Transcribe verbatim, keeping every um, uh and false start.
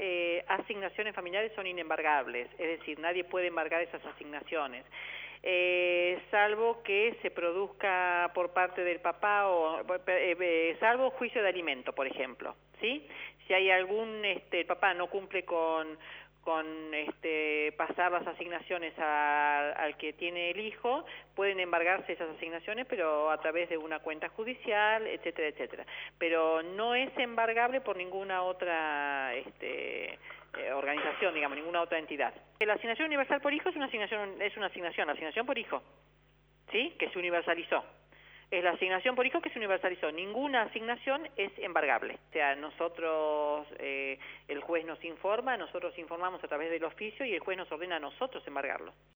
eh, asignaciones familiares son inembargables, es decir, nadie puede embargar esas asignaciones. Eh, salvo que se produzca por parte del papá o eh, eh, salvo juicio de alimento, por ejemplo, ¿sí? Si hay algún, este, el papá no cumple con con este, pasar las asignaciones a, al que tiene el hijo, pueden embargarse esas asignaciones, pero a través de una cuenta judicial, etcétera, etcétera. Pero no es embargable por ninguna otra este, eh, organización, digamos, ninguna otra entidad. La asignación universal por hijo es una asignación, es una asignación, la asignación por hijo, ¿sí? Que se universalizó. Es la asignación por hijo que se universalizó. Ninguna asignación es embargable. O sea, nosotros, eh, el juez nos informa, nosotros informamos a través del oficio y el juez nos ordena a nosotros embargarlo.